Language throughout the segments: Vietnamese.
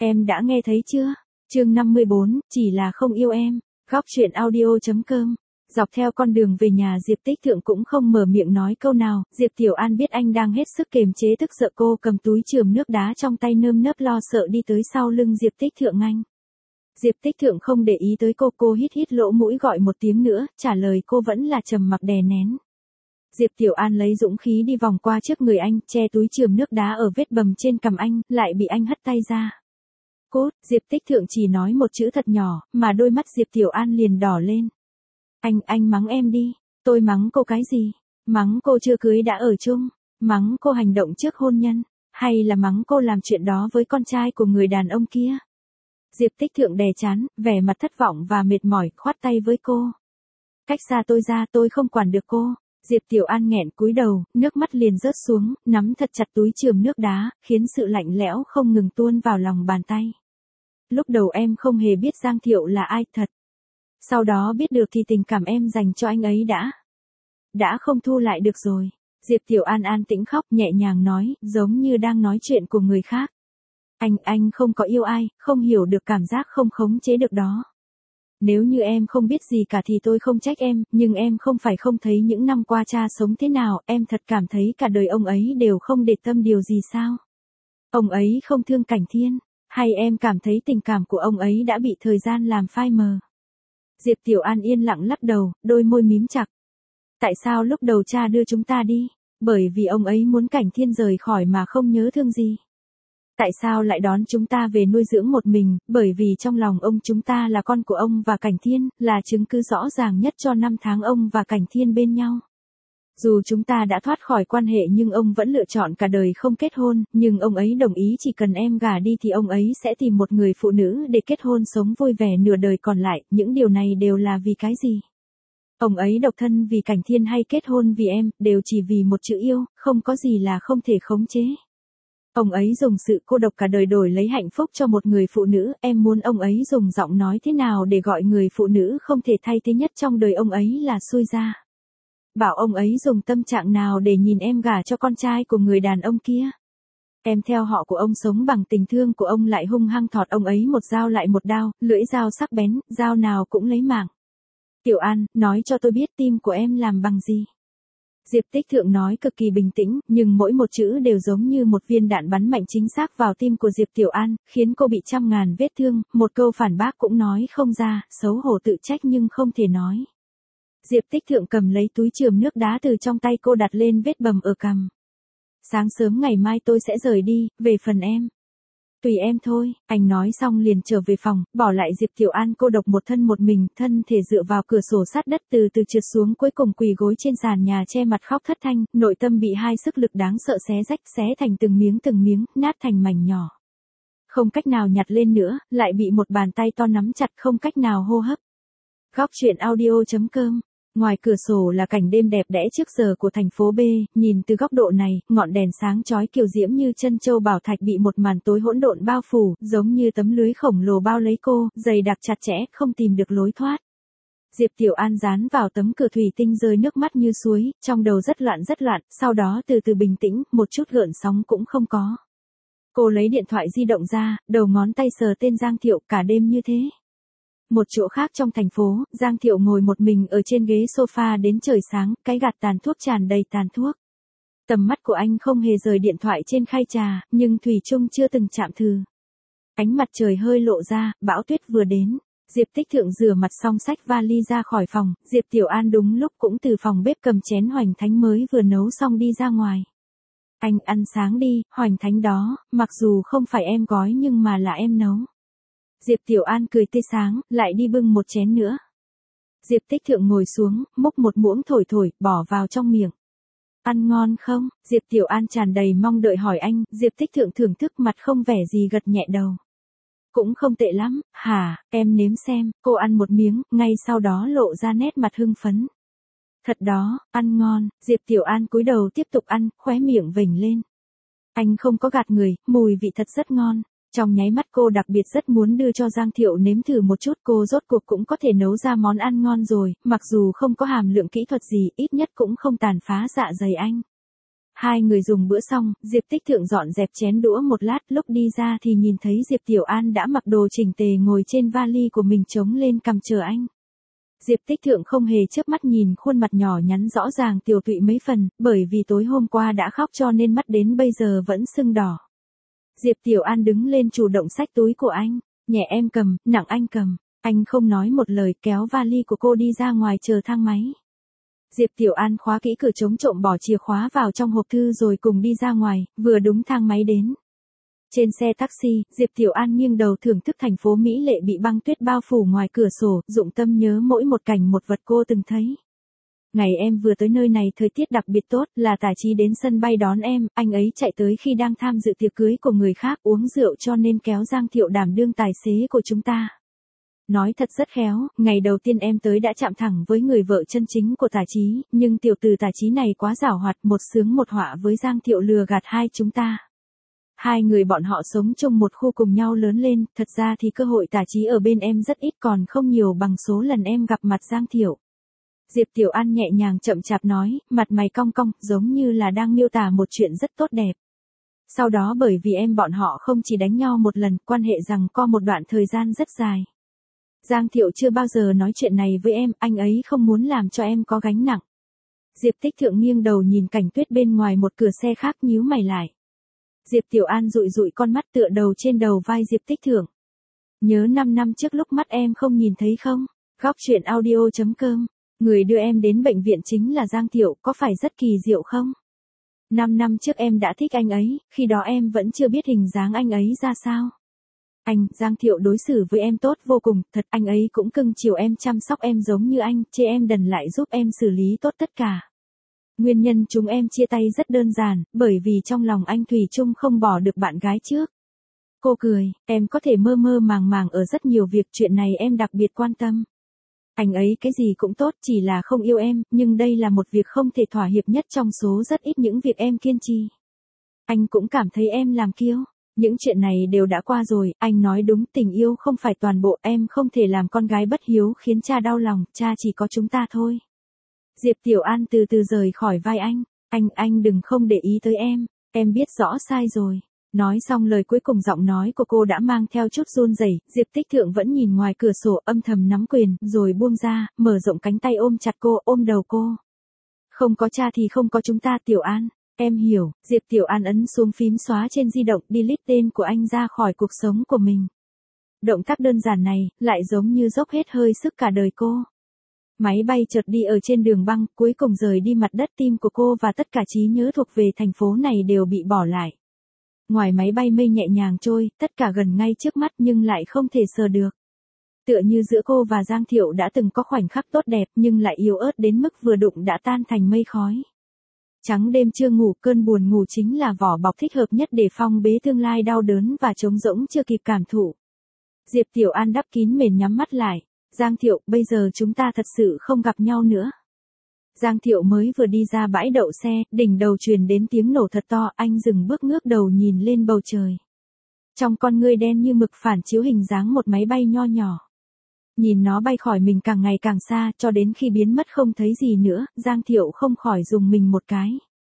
Em đã nghe thấy chưa? Chương 54, chỉ là không yêu em. Góc truyện audio.com. Dọc theo con đường về nhà Diệp Tích Thượng cũng không mở miệng nói câu nào, Diệp Tiểu An biết anh đang hết sức kiềm chế tức sợ cô cầm túi chườm nước đá trong tay nơm nớp lo sợ đi tới sau lưng Diệp Tích Thượng anh. Diệp Tích Thượng không để ý tới cô hít hít lỗ mũi gọi một tiếng nữa, trả lời cô vẫn là trầm mặc đè nén. Diệp Tiểu An lấy dũng khí đi vòng qua trước người anh, che túi chườm nước đá ở vết bầm trên cằm anh, lại bị anh hất tay ra. Cút, Diệp Tích Thượng chỉ nói một chữ thật nhỏ, mà đôi mắt Diệp Tiểu An liền đỏ lên. Anh mắng em đi. Tôi mắng cô cái gì? Mắng cô chưa cưới đã ở chung? Mắng cô hành động trước hôn nhân? Hay là mắng cô làm chuyện đó với con trai của người đàn ông kia? Diệp Tích Thượng đè chán, vẻ mặt thất vọng và mệt mỏi, khoát tay với cô. Cách xa tôi ra, tôi không quản được cô. Diệp Tiểu An nghẹn cúi đầu, nước mắt liền rớt xuống, nắm thật chặt túi chườm nước đá, khiến sự lạnh lẽo không ngừng tuôn vào lòng bàn tay. Lúc đầu em không hề biết Giang Thiệu là ai thật. Sau đó biết được thì tình cảm em dành cho anh ấy đã không thu lại được rồi. Diệp Tiểu An an tĩnh khóc nhẹ nhàng nói, giống như đang nói chuyện của người khác. Anh không có yêu ai, không hiểu được cảm giác không khống chế được đó. Nếu như em không biết gì cả thì tôi không trách em, nhưng em không phải không thấy những năm qua cha sống thế nào, em thật cảm thấy cả đời ông ấy đều không để tâm điều gì sao? Ông ấy không thương Cảnh Thiên, hay em cảm thấy tình cảm của ông ấy đã bị thời gian làm phai mờ? Diệp Tiểu An yên lặng lắc đầu, đôi môi mím chặt. Tại sao lúc đầu cha đưa chúng ta đi? Bởi vì ông ấy muốn Cảnh Thiên rời khỏi mà không nhớ thương gì. Tại sao lại đón chúng ta về nuôi dưỡng một mình? Bởi vì trong lòng ông chúng ta là con của ông và Cảnh Thiên, là chứng cứ rõ ràng nhất cho năm tháng ông và Cảnh Thiên bên nhau. Dù chúng ta đã thoát khỏi quan hệ nhưng ông vẫn lựa chọn cả đời không kết hôn, nhưng ông ấy đồng ý chỉ cần em gả đi thì ông ấy sẽ tìm một người phụ nữ để kết hôn sống vui vẻ nửa đời còn lại, những điều này đều là vì cái gì? Ông ấy độc thân vì Cảnh Thiên hay kết hôn vì em, đều chỉ vì một chữ yêu, không có gì là không thể khống chế. Ông ấy dùng sự cô độc cả đời đổi lấy hạnh phúc cho một người phụ nữ, em muốn ông ấy dùng giọng nói thế nào để gọi người phụ nữ không thể thay thế nhất trong đời ông ấy là xui ra. Bảo ông ấy dùng tâm trạng nào để nhìn em gả cho con trai của người đàn ông kia. Em theo họ của ông sống bằng tình thương của ông lại hung hăng thọt ông ấy một dao lại một đao, lưỡi dao sắc bén, dao nào cũng lấy mạng. Tiểu An, nói cho tôi biết tim của em làm bằng gì? Diệp Tích Thượng nói cực kỳ bình tĩnh, nhưng mỗi một chữ đều giống như một viên đạn bắn mạnh chính xác vào tim của Diệp Tiểu An, khiến cô bị trăm ngàn vết thương, một câu phản bác cũng nói không ra, xấu hổ tự trách nhưng không thể nói. Diệp Tích Thượng cầm lấy túi chườm nước đá từ trong tay cô đặt lên vết bầm ở cằm. Sáng sớm ngày mai tôi sẽ rời đi, về phần em. Tùy em thôi, anh nói xong liền trở về phòng, bỏ lại Diệp Tiểu An cô độc một thân một mình, thân thể dựa vào cửa sổ sát đất từ từ trượt xuống cuối cùng quỳ gối trên sàn nhà che mặt khóc thất thanh, nội tâm bị hai sức lực đáng sợ xé rách, xé thành từng miếng, nát thành mảnh nhỏ. Không cách nào nhặt lên nữa, lại bị một bàn tay to nắm chặt không cách nào hô hấp. Góc truyện audio.com. Ngoài cửa sổ là cảnh đêm đẹp đẽ trước giờ của thành phố B, nhìn từ góc độ này, ngọn đèn sáng chói kiều diễm như chân châu bảo thạch bị một màn tối hỗn độn bao phủ, giống như tấm lưới khổng lồ bao lấy cô, dày đặc chặt chẽ, không tìm được lối thoát. Diệp Tiểu An dán vào tấm cửa thủy tinh rơi nước mắt như suối, trong đầu rất loạn, sau đó từ từ bình tĩnh, một chút gợn sóng cũng không có. Cô lấy điện thoại di động ra, đầu ngón tay sờ tên Giang Thiệu, cả đêm như thế. Một chỗ khác trong thành phố, Giang Thiệu ngồi một mình ở trên ghế sofa đến trời sáng, cái gạt tàn thuốc tràn đầy tàn thuốc. Tầm mắt của anh không hề rời điện thoại trên khay trà, nhưng thủy chung chưa từng chạm thử. Ánh mặt trời hơi lộ ra, bão tuyết vừa đến. Diệp Tích Thượng rửa mặt xong xách vali ra khỏi phòng, Diệp Tiểu An đúng lúc cũng từ phòng bếp cầm chén hoành thánh mới vừa nấu xong đi ra ngoài. Anh ăn sáng đi, hoành thánh đó, mặc dù không phải em gói nhưng mà là em nấu. Diệp Tiểu An cười tươi sáng, lại đi bưng một chén nữa. Diệp Tích Thượng ngồi xuống, múc một muỗng thổi, bỏ vào trong miệng. Ăn ngon không? Diệp Tiểu An tràn đầy mong đợi hỏi anh, Diệp Tích Thượng thưởng thức mặt không vẻ gì gật nhẹ đầu. Cũng không tệ lắm, hả, em nếm xem, cô ăn một miếng, ngay sau đó lộ ra nét mặt hưng phấn. Thật đó, ăn ngon, Diệp Tiểu An cúi đầu tiếp tục ăn, khóe miệng vểnh lên. Anh không có gạt người, mùi vị thật rất ngon. Trong nháy mắt cô đặc biệt rất muốn đưa cho Giang Thiệu nếm thử một chút, cô rốt cuộc cũng có thể nấu ra món ăn ngon rồi, mặc dù không có hàm lượng kỹ thuật gì, ít nhất cũng không tàn phá dạ dày anh. Hai người dùng bữa xong, Diệp Tích Thượng dọn dẹp chén đũa một lát, lúc đi ra thì nhìn thấy Diệp Tiểu An đã mặc đồ chỉnh tề ngồi trên vali của mình chống lên cằm chờ anh. Diệp Tích Thượng không hề chớp mắt nhìn khuôn mặt nhỏ nhắn rõ ràng tiều tụy mấy phần, bởi vì tối hôm qua đã khóc cho nên mắt đến bây giờ vẫn sưng đỏ. Diệp Tiểu An đứng lên chủ động xách túi của anh, nhẹ em cầm, nặng anh cầm. Anh không nói một lời kéo vali của cô đi ra ngoài chờ thang máy. Diệp Tiểu An khóa kỹ cửa chống trộm bỏ chìa khóa vào trong hộp thư rồi cùng đi ra ngoài, vừa đúng thang máy đến. Trên xe taxi, Diệp Tiểu An nghiêng đầu thưởng thức thành phố mỹ lệ bị băng tuyết bao phủ ngoài cửa sổ, dụng tâm nhớ mỗi một cảnh một vật cô từng thấy. Ngày em vừa tới nơi này thời tiết đặc biệt tốt, là Tả Chí đến sân bay đón em, anh ấy chạy tới khi đang tham dự tiệc cưới của người khác uống rượu cho nên kéo Giang Thiệu đảm đương tài xế của chúng ta. Nói thật rất khéo, ngày đầu tiên em tới đã chạm thẳng với người vợ chân chính của Tả Chí, nhưng tiểu tử Tả Chí này quá giảo hoạt, một sướng một họa với Giang Thiệu lừa gạt hai chúng ta. Hai người bọn họ sống chung một khu cùng nhau lớn lên, thật ra thì cơ hội Tả Chí ở bên em rất ít còn không nhiều bằng số lần em gặp mặt Giang Thiệu. Diệp Tiểu An nhẹ nhàng chậm chạp nói, mặt mày cong cong, giống như là đang miêu tả một chuyện rất tốt đẹp. Sau đó bởi vì em bọn họ không chỉ đánh nhau một lần, quan hệ rằng có một đoạn thời gian rất dài. Giang Thiệu chưa bao giờ nói chuyện này với em, anh ấy không muốn làm cho em có gánh nặng. Diệp Tích Thượng nghiêng đầu nhìn cảnh tuyết bên ngoài một cửa xe khác nhíu mày lại. Diệp Tiểu An dụi dụi con mắt tựa đầu trên đầu vai Diệp Tích Thượng. Nhớ 5 năm trước lúc mắt em không nhìn thấy không? Góc truyện audio.com. Người đưa em đến bệnh viện chính là Giang Thiệu, có phải rất kỳ diệu không? 5 năm trước em đã thích anh ấy, khi đó em vẫn chưa biết hình dáng anh ấy ra sao. Giang Thiệu đối xử với em tốt vô cùng, thật anh ấy cũng cưng chiều em chăm sóc em giống như anh, chê em đần lại giúp em xử lý tốt tất cả. Nguyên nhân chúng em chia tay rất đơn giản, bởi vì trong lòng anh thủy chung không bỏ được bạn gái trước. Cô cười, em có thể mơ mơ màng màng ở rất nhiều việc, chuyện này em đặc biệt quan tâm. Anh ấy cái gì cũng tốt, chỉ là không yêu em, nhưng đây là một việc không thể thỏa hiệp nhất trong số rất ít những việc em kiên trì. Anh cũng cảm thấy em làm kiêu. Những chuyện này đều đã qua rồi, anh nói đúng, tình yêu không phải toàn bộ, em không thể làm con gái bất hiếu khiến cha đau lòng, cha chỉ có chúng ta thôi. Diệp Tiểu An từ từ rời khỏi vai anh đừng không để ý tới em biết rõ sai rồi. Nói xong lời cuối cùng giọng nói của cô đã mang theo chút run rẩy. Diệp Tích Thượng vẫn nhìn ngoài cửa sổ âm thầm nắm quyền, rồi buông ra, mở rộng cánh tay ôm chặt cô, ôm đầu cô. Không có cha thì không có chúng ta Tiểu An. Em hiểu, Diệp Tiểu An ấn xuống phím xóa trên di động, delete tên của anh ra khỏi cuộc sống của mình. Động tác đơn giản này, lại giống như dốc hết hơi sức cả đời cô. Máy bay chợt đi ở trên đường băng, cuối cùng rời đi mặt đất, tim của cô và tất cả trí nhớ thuộc về thành phố này đều bị bỏ lại. Ngoài máy bay mây nhẹ nhàng trôi, tất cả gần ngay trước mắt nhưng lại không thể sờ được. Tựa như giữa cô và Giang Thiệu đã từng có khoảnh khắc tốt đẹp nhưng lại yếu ớt đến mức vừa đụng đã tan thành mây khói. Trắng đêm chưa ngủ, cơn buồn ngủ chính là vỏ bọc thích hợp nhất để phong bế tương lai đau đớn và trống rỗng chưa kịp cảm thụ. Diệp Tiểu An đắp kín mền nhắm mắt lại. Giang Thiệu, bây giờ chúng ta thật sự không gặp nhau nữa. Giang Thiệu mới vừa đi ra bãi đậu xe, đỉnh đầu truyền đến tiếng nổ thật to, anh dừng bước ngước đầu nhìn lên bầu trời. Trong con ngươi đen như mực phản chiếu hình dáng một máy bay nho nhỏ. Nhìn nó bay khỏi mình càng ngày càng xa, cho đến khi biến mất không thấy gì nữa, Giang Thiệu không khỏi rùng mình một cái.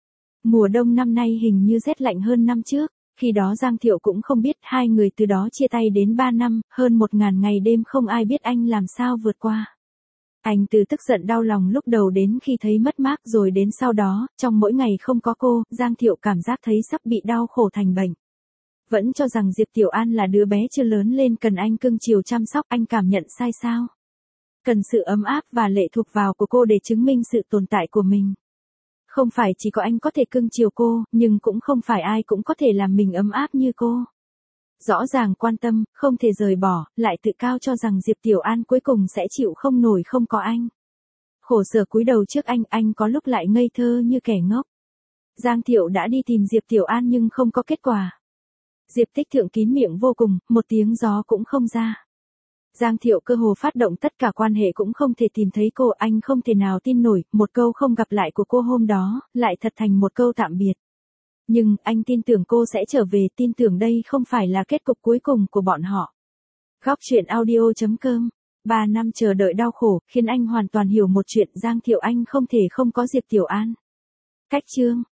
Mùa đông năm nay hình như rét lạnh hơn năm trước, khi đó Giang Thiệu cũng không biết hai người từ đó chia tay đến 3 năm, hơn 1000 ngày đêm không ai biết anh làm sao vượt qua. Anh từ tức giận đau lòng lúc đầu đến khi thấy mất mát rồi đến sau đó, trong mỗi ngày không có cô, Giang Thiệu cảm giác thấy sắp bị đau khổ thành bệnh. Vẫn cho rằng Diệp Tiểu An là đứa bé chưa lớn lên cần anh cưng chiều chăm sóc, anh cảm nhận sai sao? Cần sự ấm áp và lệ thuộc vào của cô để chứng minh sự tồn tại của mình. Không phải chỉ có anh có thể cưng chiều cô, nhưng cũng không phải ai cũng có thể làm mình ấm áp như cô. Rõ ràng quan tâm, không thể rời bỏ, lại tự cao cho rằng Diệp Tiểu An cuối cùng sẽ chịu không nổi không có anh. Khổ sở cúi đầu trước anh có lúc lại ngây thơ như kẻ ngốc. Giang Thiệu đã đi tìm Diệp Tiểu An nhưng không có kết quả. Diệp Tích Thượng kín miệng vô cùng, một tiếng gió cũng không ra. Giang Thiệu cơ hồ phát động tất cả quan hệ cũng không thể tìm thấy cô, anh không thể nào tin nổi, một câu không gặp lại của cô hôm đó, lại thật thành một câu tạm biệt. Nhưng, anh tin tưởng cô sẽ trở về, tin tưởng đây không phải là kết cục cuối cùng của bọn họ. Góc truyện audio.com. 3 năm chờ đợi đau khổ, khiến anh hoàn toàn hiểu một chuyện, Giang Thiệu anh không thể không có Diệp Tiểu An. Cách chương.